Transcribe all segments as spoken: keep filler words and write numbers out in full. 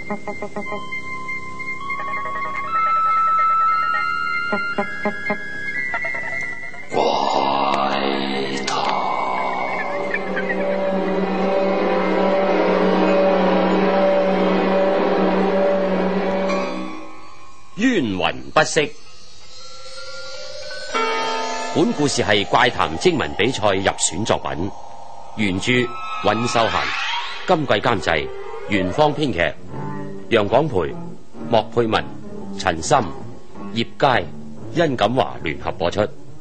怪堂冤魂不息。本故事係怪談徵文比賽入選作品，原著尹秀嫻，今季監製元芳，編劇楊廣培、莫佩文、陳森、葉佳、殷錦華聯合播出。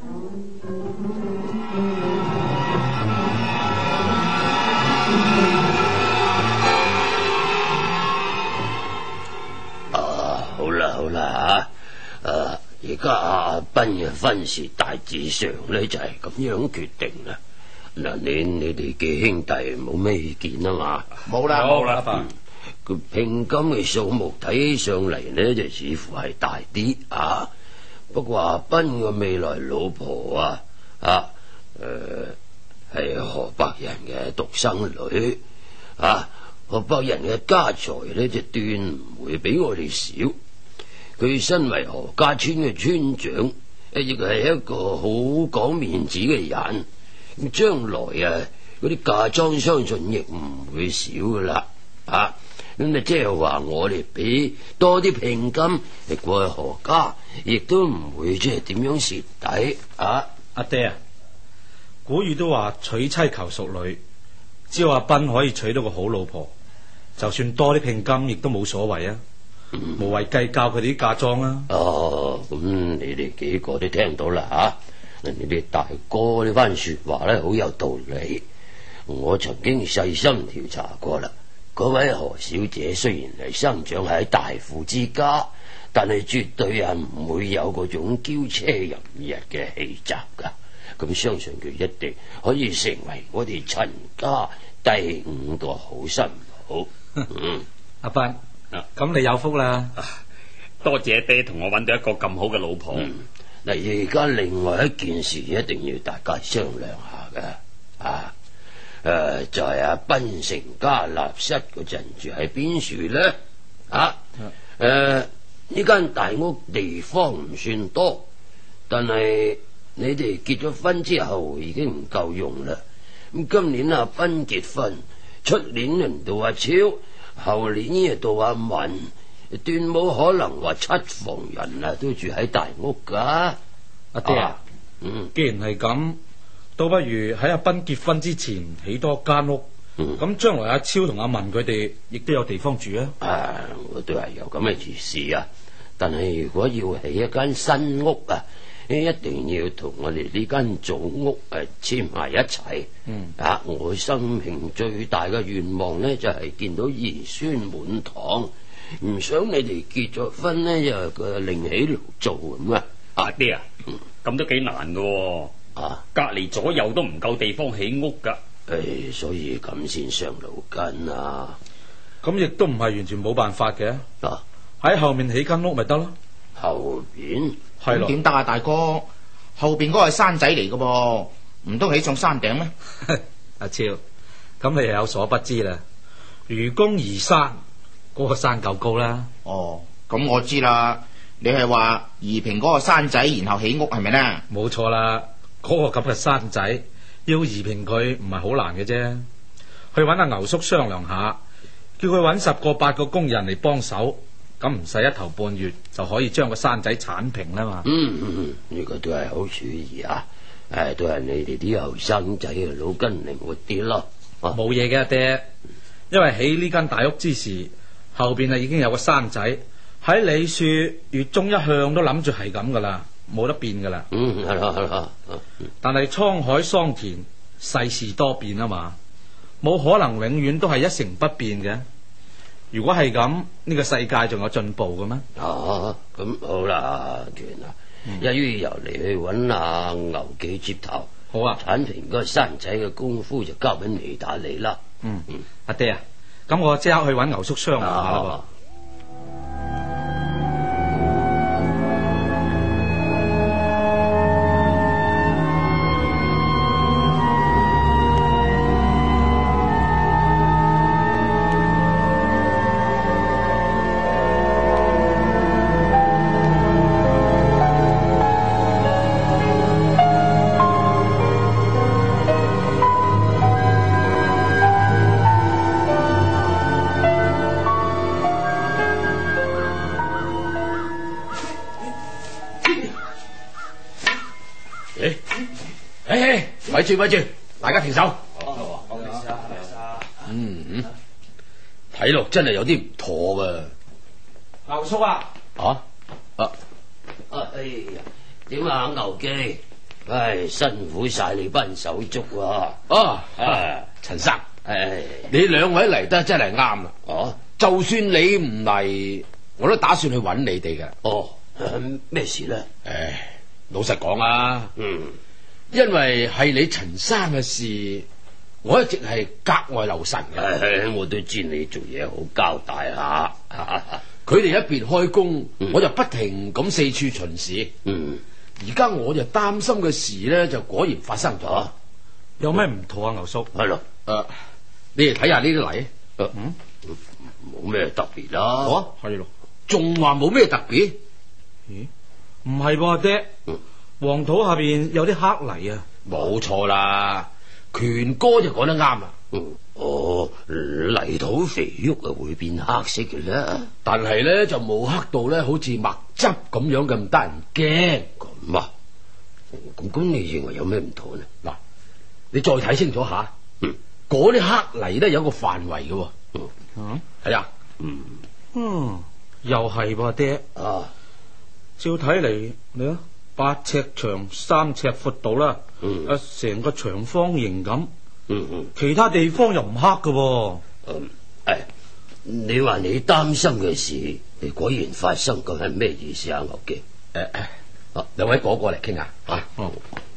啊，好啦好啦吓，誒，而家阿斌嘅婚事大致上咧就係咁樣決定啦。嗱，你你哋嘅兄弟冇咩意見啊嘛？ 冇啦冇啦。 個聘金嘅數目睇起上嚟呢，就似乎係大啲啊。不過阿斌嘅未來老婆啊，啊，誒、呃，係河北人嘅獨生女啊。河北人嘅家財呢，就斷唔會比我哋少。佢身為何家村嘅村長，亦係一個好講面子嘅人。咁將來啊，嗰啲嫁妝相信亦唔會少噶啦。啊，咁啊即係話我哋俾多啲聘金嚟過去何家，亦都唔會即係點樣蝕底啊！ 阿爹啊，古語都話娶妻求淑女，只要阿斌可以娶到個好老婆，就算多啲聘金亦都冇所謂啊！嗯、無謂計較佢哋啲嫁妝啊！ 哦，咁你哋幾個都聽到啦吓，你哋大哥呢番說話咧好有道理，我曾經細心調查過啦。嗰位何小姐雖然係生長喺大富之家，但係絕對係唔會有嗰種驕奢淫逸嘅氣質噶。咁相信佢一定可以成為我哋陳家第五個好新抱。嗯， 阿斌，咁你有福啦！ 多謝爹同我揾到一個咁好嘅老婆。 嗱、嗯，而家另外一件事一定要大家商量下嘅啊。誒、呃，就係、是、阿斌成家立室嗰陣住喺邊處咧？啊，誒、呃，呢間大屋地方唔算多，但係你哋結咗婚之後已經唔夠用啦。咁今年阿斌結婚，出年輪到阿超，後年又到阿文，斷冇可能話七房人啊都住喺大屋噶。 阿爹啊， 嗯， 既然係咁，倒不如喺阿斌結婚之前起多間屋，咁將、嗯、來阿超同阿文佢哋亦都有地方住啊！ 啊，我都係有咁嘅意思啊！但係如果要起一間新屋啊，一定要同我哋呢間祖屋誒簽埋一齊。嗯，啊，我生命最大嘅願望呢，就係、是、見到兒孫滿堂，唔想你哋結咗婚呢，又個另起爐灶咁啊！ 阿爹啊，咁都幾難噶。啊！隔籬左右都唔夠地方起屋噶， 誒、哎，所以咁先傷腦筋啊！ 咁亦都唔係完全冇辦法嘅。 啊， 喺後面起間屋咪得咯。 後邊係咯？ 點得啊，大哥？後邊嗰個係山仔嚟噶噃，唔通起上山頂咩？ 阿超，咁你又有所不知啦。愚公移山，嗰、那個山夠高啦。 哦，咁我知啦。你係話移平嗰個山仔，然後起屋係咪呢？ 冇錯啦。嗰個咁嘅山仔要移平佢唔係好難嘅啫，去揾阿牛叔商量下，叫佢揾十個八個工人嚟幫手，咁唔使一頭半月就可以將個山仔鏟平啦嘛。 嗯嗯，呢、這個都係好主意啊！誒，都係你哋啲後生仔嘅腦筋靈活啲咯。 冇嘢嘅，阿爹，因為起呢間大屋之時，後邊啊已經有個山仔喺李樹月中一向都諗住係咁噶啦。冇得變噶啦， 嗯，係啦係啦， 但係滄海桑田，世事多變啊嘛，冇可能永遠都係一成不變嘅。如果係咁，呢、這個世界仲有進步嘅咩？ 哦，咁好啦，權啊，嗯、一於由你去揾阿牛記接頭。 好啊， 鏟平嗰個山仔嘅功夫就交俾你打理啦。 嗯嗯，阿爹啊，咁我即刻去揾牛叔商量下啦噃。 咪住咪住，大家停手。 啊、 嗯，睇落真係有啲唔妥㗎。 牛叔啊！ 啊啊啊！哎呀，點啊，牛記？唉，辛苦晒你班手足啊！ 啊啊， 陳生， 唉， 你兩位嚟得真係啱啦。 哦， 就算你唔嚟，我都打算去揾你哋嘅。 哦，咩事咧？ 唉，老實講啊， 嗯， 因為係你陳生嘅事，我一直係格外留神嘅。 唉，我都知你做嘢好交代下。 佢哋一邊開工， 嗯我就不停咁四處巡視。 嗯， 而家我就擔心嘅事咧，就果然發生咗。 啊有咩唔妥啊？牛叔， 係咯， 誒，你哋睇下呢啲泥， 嗯，冇咩特別啦。 哦， 係咯， 仲話冇咩特別？ 咦，唔係噃，阿爹， 嗯黃土下邊有啲黑泥啊！ 冇錯啦，權哥就講得啱啦。 嗯，哦，泥土肥沃啊，會變黑色嘅啦。 但係咧就冇黑到咧，好似墨汁咁樣咁得人驚。 咁啊，咁咁你認為有咩唔妥呢？ 嗱，你再睇清楚下， 嗯， 嗰啲黑泥咧有個範圍嘅。 嗯， 嗯係啊， 嗯， 嗯，又係噃，阿爹。 啊， 照睇嚟，你啊，八尺長，三尺闊度啦， 嗯啊，成個長方形咁。 嗯嗯。 其他地方又唔黑嘅喎。 嗯，誒，你話你擔心嘅事，你果然發生，咁係咩意思啊？牛記， 誒誒，啊，兩位過過嚟傾下啊。 哦，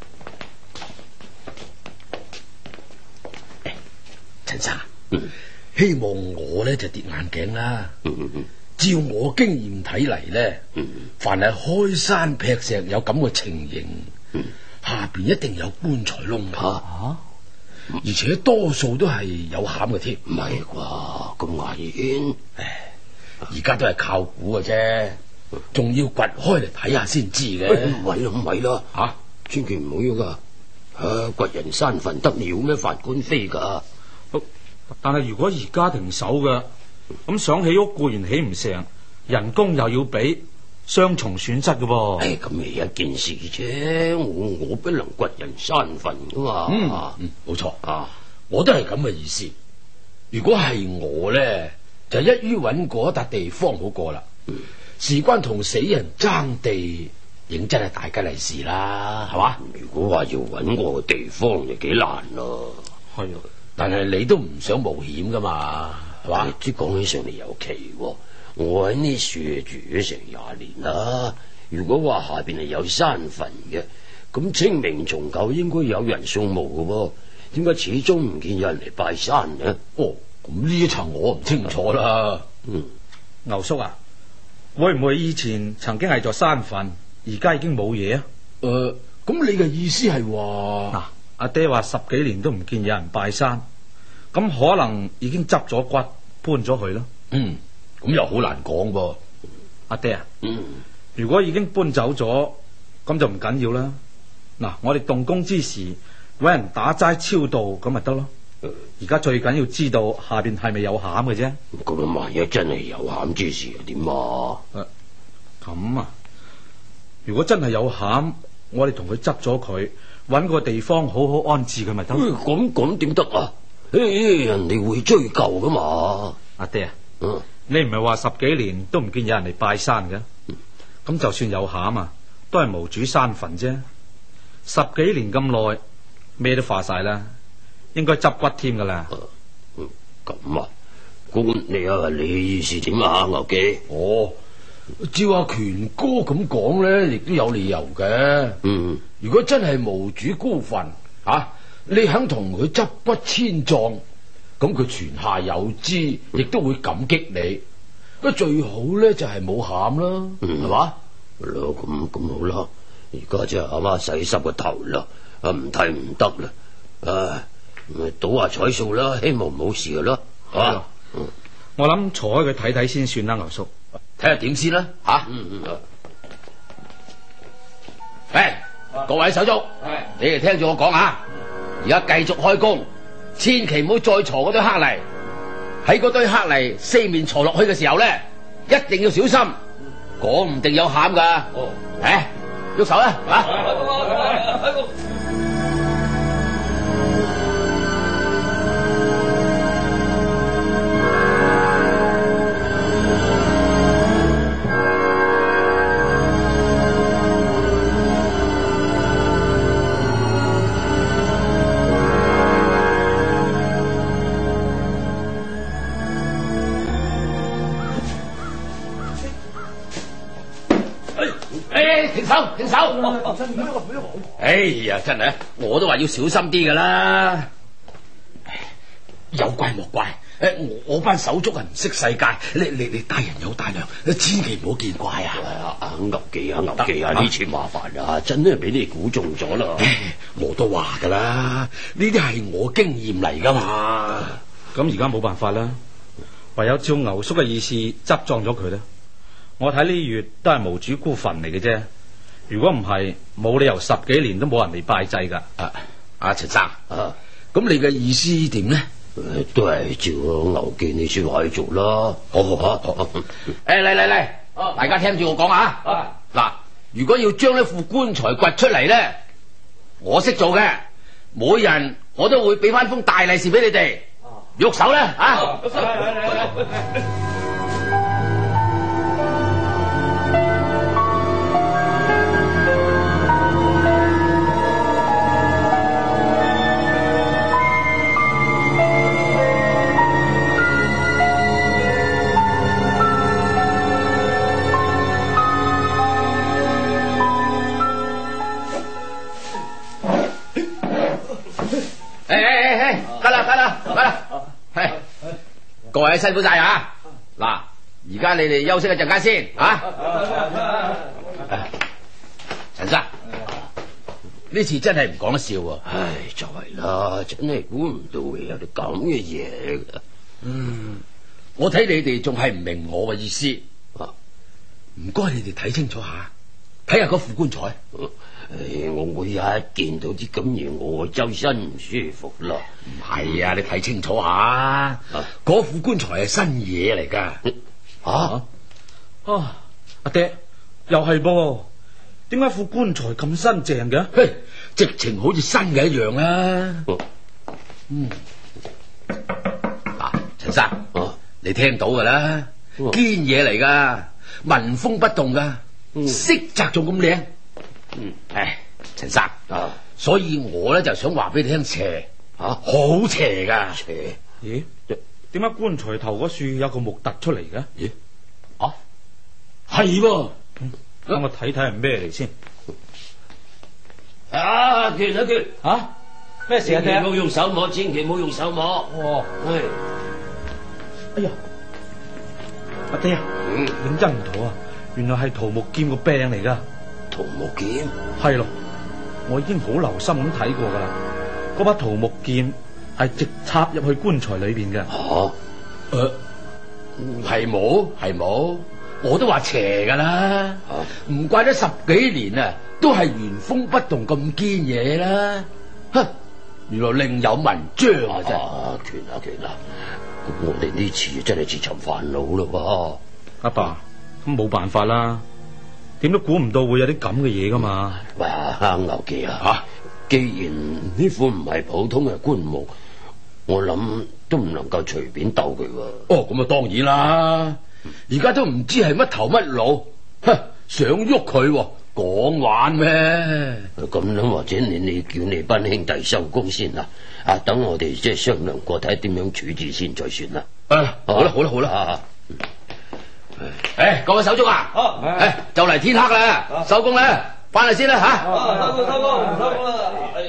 誒，陳生， 嗯希望我咧就跌眼鏡啦。 嗯嗯嗯， 照我經驗睇嚟咧， 嗯凡係開山劈石有咁嘅情形， 嗯下邊一定有棺材窿㗎。 啊， 而且多數都係有餡嘅添。 唔係啩？咁牙煙， 唉，而家都係靠估嘅啫，仲要掘開嚟睇下先知嘅。 唔係啦，唔係啦， 吓， 千祈唔好要噶。啊，掘人山墳得了咩？犯官非噶。 但係如果而家停手嘅，咁想起屋固然起唔成，人工又要俾，雙重損失嘅噃。 唉，咁咪一件事啫，我我不能掘人山墳噶嘛。 嗯嗯，冇錯啊， 我都係咁嘅意思。如果係我咧，就一於揾嗰笪地方好過啦。 嗯， 事關同死人爭地，認真係大吉利是啦，係嘛？ 如果話要揾個地方就幾難咯。 係啊， 但係你都唔想冒險噶嘛，係嘛？ 即講起上嚟有奇喎，我喺呢處住咗成廿年啦。如果話下邊係有山墳嘅，咁清明重舊應該有人掃墓嘅喎，點解始終唔見有人嚟拜山嘅？ 哦，咁呢一層我唔清楚啦。 嗯， 牛叔啊，會唔會以前曾經係座山墳，而家已經冇嘢啊？ 誒、呃，咁你嘅意思係話嗱，阿爹話十幾年都唔見有人拜山，咁可能已經執咗骨搬咗去咯。 嗯，咁又好難講噃。 阿爹啊， 嗯， 如果已經搬走咗，咁就唔緊要啦。嗱，我哋動工之時搵人打齋超度咁咪得咯。而家最緊要知道下邊係咪有餡嘅啫。 咁萬一真係有餡之事又點啊？ 誒，咁啊，如果真係有餡，我哋同佢執咗佢，搵個地方好好安置佢咪得。 咁咁點得啊？誒，人哋會追究噶嘛？ 阿爹啊， 嗯， 你唔係話十幾年都唔見有人嚟拜山嘅？咁就算有餡啊，都係無主山墳啫。十幾年咁耐，咩都化晒啦，應該執骨添噶啦。 嗯，咁啊，咁你啊，你意思點啊？牛記， 哦，照阿權哥咁講咧，亦都有理由嘅。 嗯， 如果真係無主孤墳啊，你肯同佢執骨遷葬，咁佢泉下有知，亦都會感激你。不過最好咧就係冇餡啦，係嘛？ 咯，咁咁好啦。而家真係阿媽洗濕個頭啦，啊唔睇唔得啦，唉，咪賭下彩數啦，希望冇事噶啦，啊， 我諗坐開佢睇睇先算啦，牛叔。 睇下點先啦，吓。 嗯嗯， 誒，各位手足，你哋聽住我講啊，而家繼續開工，千祈唔好再鋤嗰堆黑泥。喺嗰堆黑泥四面鋤落去嘅時候咧，一定要小心，講唔定有餡噶。 哦， 誒，喐手啦，啊！ 誒，停手，停手！哎呀，真係，我都話要小心啲噶啦。有怪莫怪，誒，我我班手足係唔識世界，你你你大人有大量，千祈唔好見怪啊！ 啊，牛記啊，牛記啊，呢次麻煩啊，真係俾你估中咗啦。 我都話噶啦，呢啲係我經驗嚟噶嘛。 咁而家冇辦法啦，唯有照牛叔嘅意思執葬咗佢啦。我睇呢月都係無主孤墳嚟嘅啫，如果唔係，冇理由十幾年都冇人嚟拜祭噶。 啊，阿陳生，啊，咁你嘅意思點呢？ 都係照牛記你說話去做啦。 好好好好。誒，嚟嚟嚟，大家聽住我講啊。嗱，如果要將呢副棺材掘出嚟咧，我識做嘅，每人我都會俾翻封大利是俾你哋。喐手啦，啊！喐手，嚟嚟嚟。誒誒誒，得啦得啦得啦，係各位辛苦晒啊！嗱，而家你哋休息一陣間先啊！陳生，呢次真係唔講得笑喎！ 唉，就係啦，真係估唔到會有啲咁嘅嘢噶。 嗯，我睇你哋仲係唔明我嘅意思啊！唔該，你哋睇清楚下，睇下嗰副棺材。 唉，我我一見到啲咁嘢，我周身唔舒服啦。 唔係啊，你睇清楚下，嗰副棺材係新嘢嚟噶。 啊啊！阿爹又係噃，點解副棺材咁新淨嘅？ 嘿，直情好似新嘅一樣啦。嗯，嗱，陳生， 啊， 你聽到噶啦，堅嘢嚟噶，紋風不動噶，色澤仲咁靚。嗯，唉，陳生啊，所以我咧就想話俾你聽邪，吓、啊、好邪噶。 邪？ 咦？點解棺材頭嗰處有個木突出嚟嘅？ 咦？啊，係噃， 嗯，等我睇睇係咩嚟先。 啊，拳啊拳！ 啊，咩事啊？ 千祈唔好用手摸，千祈唔好用手摸。 哦， 唉， 哎呀，阿爹， 嗯， 認真唔妥啊！原來係桃木劍個病嚟噶。 桃木劍係咯，我已經好留心咁睇過噶啦。嗰把桃木劍係直插入去棺材裏邊嘅。 吓、 啊，誒、呃，係冇係冇，我都話邪噶啦。唔、啊、怪得十幾年啊，都係原封不動咁堅嘢啦。哼，原來另有文章啊！真係啊，拳啊拳啊！我哋呢次真係自尋煩惱咯。 阿爸，咁冇辦法啦。點都估唔到會有啲咁嘅嘢噶嘛？ 喂，阿牛記啊，吓、啊，既然呢副唔係普通嘅棺木，我諗都唔能夠隨便鬥佢喎。 哦，咁啊當然啦，而家都唔知係乜頭乜腦，哼，想喐佢，講玩咩？ 咁樣或者你你叫你班兄弟收工先啦，啊，等我哋即係商量過睇點樣處置先再算啦。 啊，好啦好啦好啦。啊誒，各位手足啊，誒，就嚟天黑啦，收工啦，翻嚟先啦吓。收工收工收工啦。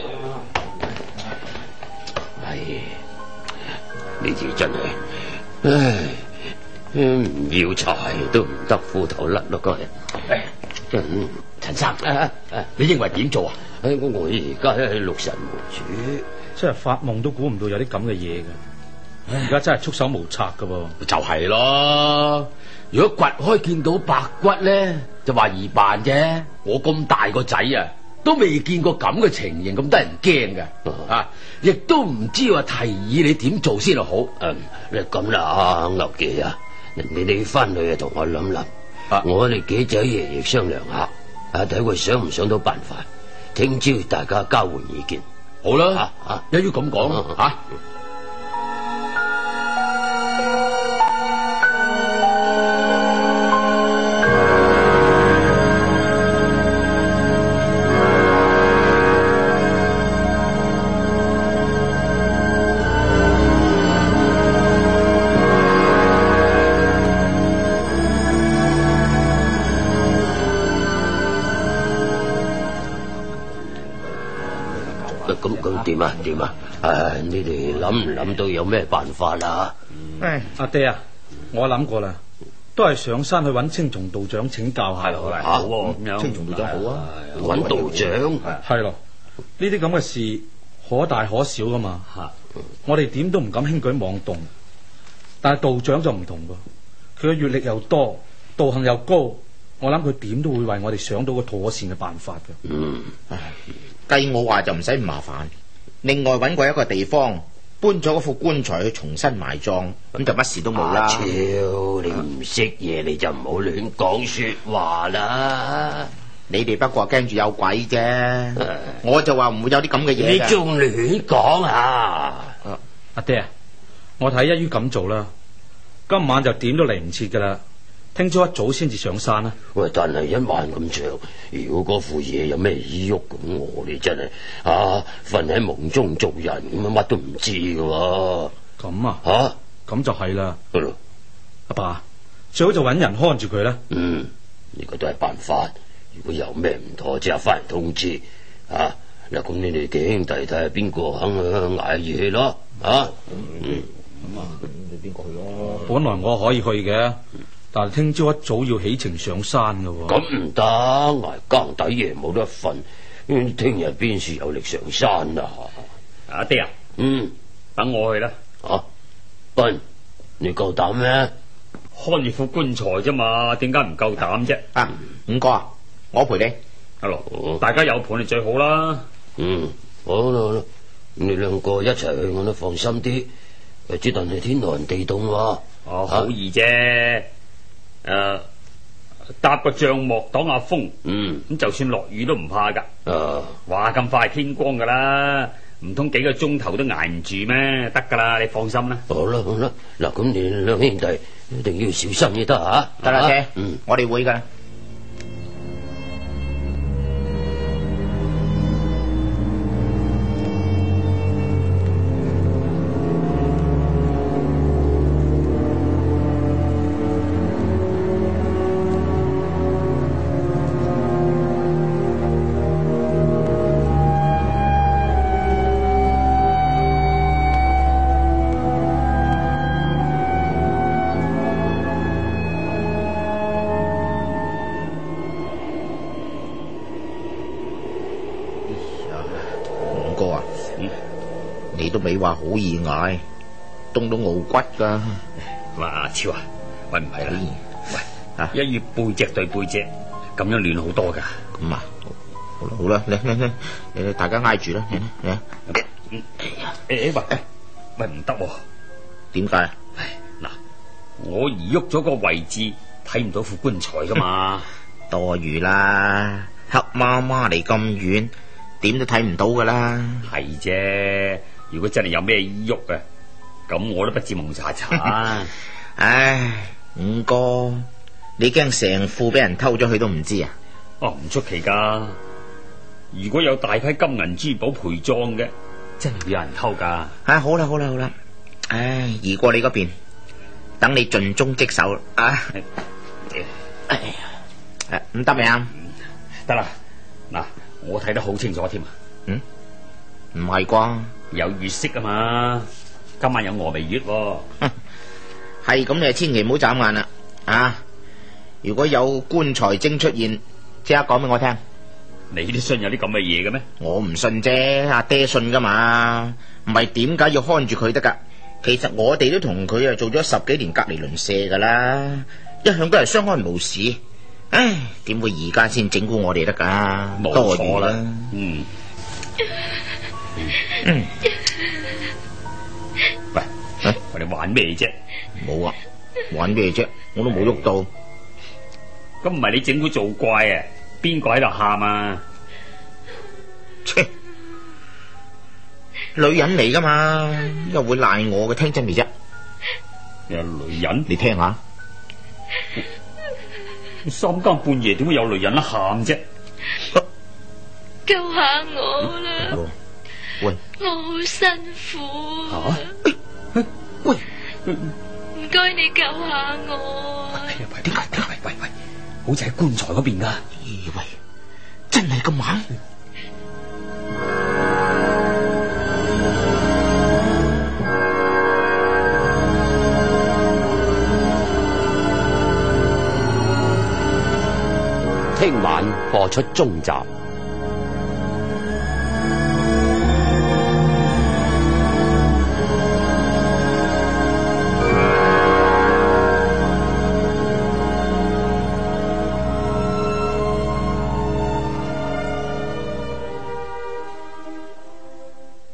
係呢次真係，唉，唔要柴都唔得，褲頭甩咯，個人。 誒，陳生，你認為點做啊？ 我我而家係六神無主， 真係發夢都估唔到有啲咁嘅嘢嘅。而家真係束手無策噶噃。 就係咯。如果掘開見到白骨咧，就話易辦啫。我咁大個仔啊，都未見過咁嘅情形，咁得人驚嘅啊！亦都唔知話提議你點做先好。 嗯，你咁啦，阿牛記啊，你哋翻去啊同我諗諗，啊、我哋幾仔爺爺商量下，啊睇佢想唔想到辦法。聽朝大家交換意見。 好啦，啊啊，一於咁講吓。啊咁咁點啊？點啊？唉，你哋諗唔諗到有咩辦法啊？ 唉，阿爹啊，我諗過啦，都係上山去揾青松道長請教下。 係咯， 嚇好喎，咁樣青松道長好啊， 揾道長。 係咯，呢啲咁嘅事可大可小噶嘛。 嚇我哋點都唔敢輕舉妄動。但係道長就唔同噃，佢嘅閱歷又多，道行又高，我諗佢點都會為我哋想到個妥善嘅辦法嘅。 嗯， 計我話就唔使咁麻煩。另外揾過一個地方，搬咗嗰副棺材去重新埋葬，咁就乜事都冇啦。 阿超，你唔識嘢你就唔好亂講說話啦。 你哋不過驚住有鬼啫，我就話唔會有啲咁嘅嘢你㗎。 仲亂講啊？ 阿爹啊，我睇一於咁做啦，今晚就點都嚟唔切噶啦，聽朝一早先至上山啦。 喂，但係一晚咁長，如果嗰副嘢有咩依喐咁，我哋真係啊瞓喺夢中做人咁啊，乜都唔知噶喎。 咁啊， 吓咁就係啦。 係咯， 阿爸，最好就揾人看住佢啦。 嗯，呢個都係辦法。如果有咩唔妥，即刻翻嚟通知啊。嗱，咁你哋幾兄弟睇下邊個肯捱下嘢咯。啊，嗯， 咁啊，你邊個去咯？ 本來我可以去嘅，但係聽朝一早要起程上山噶。 咁唔得，捱更抵夜冇得瞓，聽日邊時有力上山啊？ 阿爹啊， 嗯， 等我去啦。 啊，笨，你夠膽咩？ 看住副棺材啫嘛，點解唔夠膽啫？ 啊，五哥啊，我陪你。 阿羅，大家有伴就最好啦。 嗯，好啦好啦，你兩個一齊去我都放心啲。只但係天寒地凍喎。 哦，好易啫。誒，搭個帳幕擋下風。 嗯， 咁就算落雨都唔怕噶。 啊， 話咁快天光噶啦，唔通幾個鐘頭都挨唔住咩？得噶啦，你放心啦。 好啦好啦，嗱咁你兩兄弟一定要小心啲得吓。 得啦，姐， 嗯， 我哋會噶。你都未話好易捱，凍到傲骨噶。 哇，阿超啊，喂唔係啦，喂啊， 一月背脊對背脊，咁樣暖好多噶。 咁啊，好啦好啦，嚟嚟嚟，誒大家挨住啦，嚟嚟。 誒喂誒喂唔得喎， 點解？ 唉嗱，我移喐咗個位置，睇唔到副棺材噶嘛。 多餘啦，黑麻麻嚟咁遠，點都睇唔到噶啦。 係啫。如果真係有咩喐啊，咁我都不至蒙查查。 唉，五哥，你驚成副俾人偷咗去都唔知啊？ 哦，唔出奇噶。如果有大批金銀珠寶陪葬嘅，真係會有人偷噶。 啊，好啦好啦好啦，唉，移過你嗰邊，等你盡忠職守啊！哎呀，誒，唔得未啊？ 得啦，嗱，我睇得好清楚添啊。 嗯，唔係啩？ 有月色啊嘛，今晚有峨眉月喎。 係咁，你就千祈唔好眨眼啦啊！如果有棺材精出現，即刻講俾我聽。 你都信有啲咁嘅嘢嘅咩？ 我唔信啫，阿爹信噶嘛，唔係點解要看住佢得噶？其實我哋都同佢啊做咗十幾年隔離鄰舍噶啦，一向都係相安無事。唉，點會而家先整蠱我哋得噶？ 冇多餘錯啦。 啦。 嗯。 嗯， 喂，我哋玩咩啫？ 冇啊，玩咩啫？我都冇喐到。 咁唔係你整蠱做怪啊？邊個喺度喊啊？ 切，女人嚟噶嘛，又會賴我嘅？聽真未啫？ 有女人？ 你聽下， 三更半夜點會有女人喊啫？ 救下我啦！ 喂， 我好辛苦啊！ 喂， 唔該你救下我啊！ 喂，點解？點解？喂喂，好似喺棺材嗰邊噶。 咦喂，真係咁猛？ 聽晚播出中集。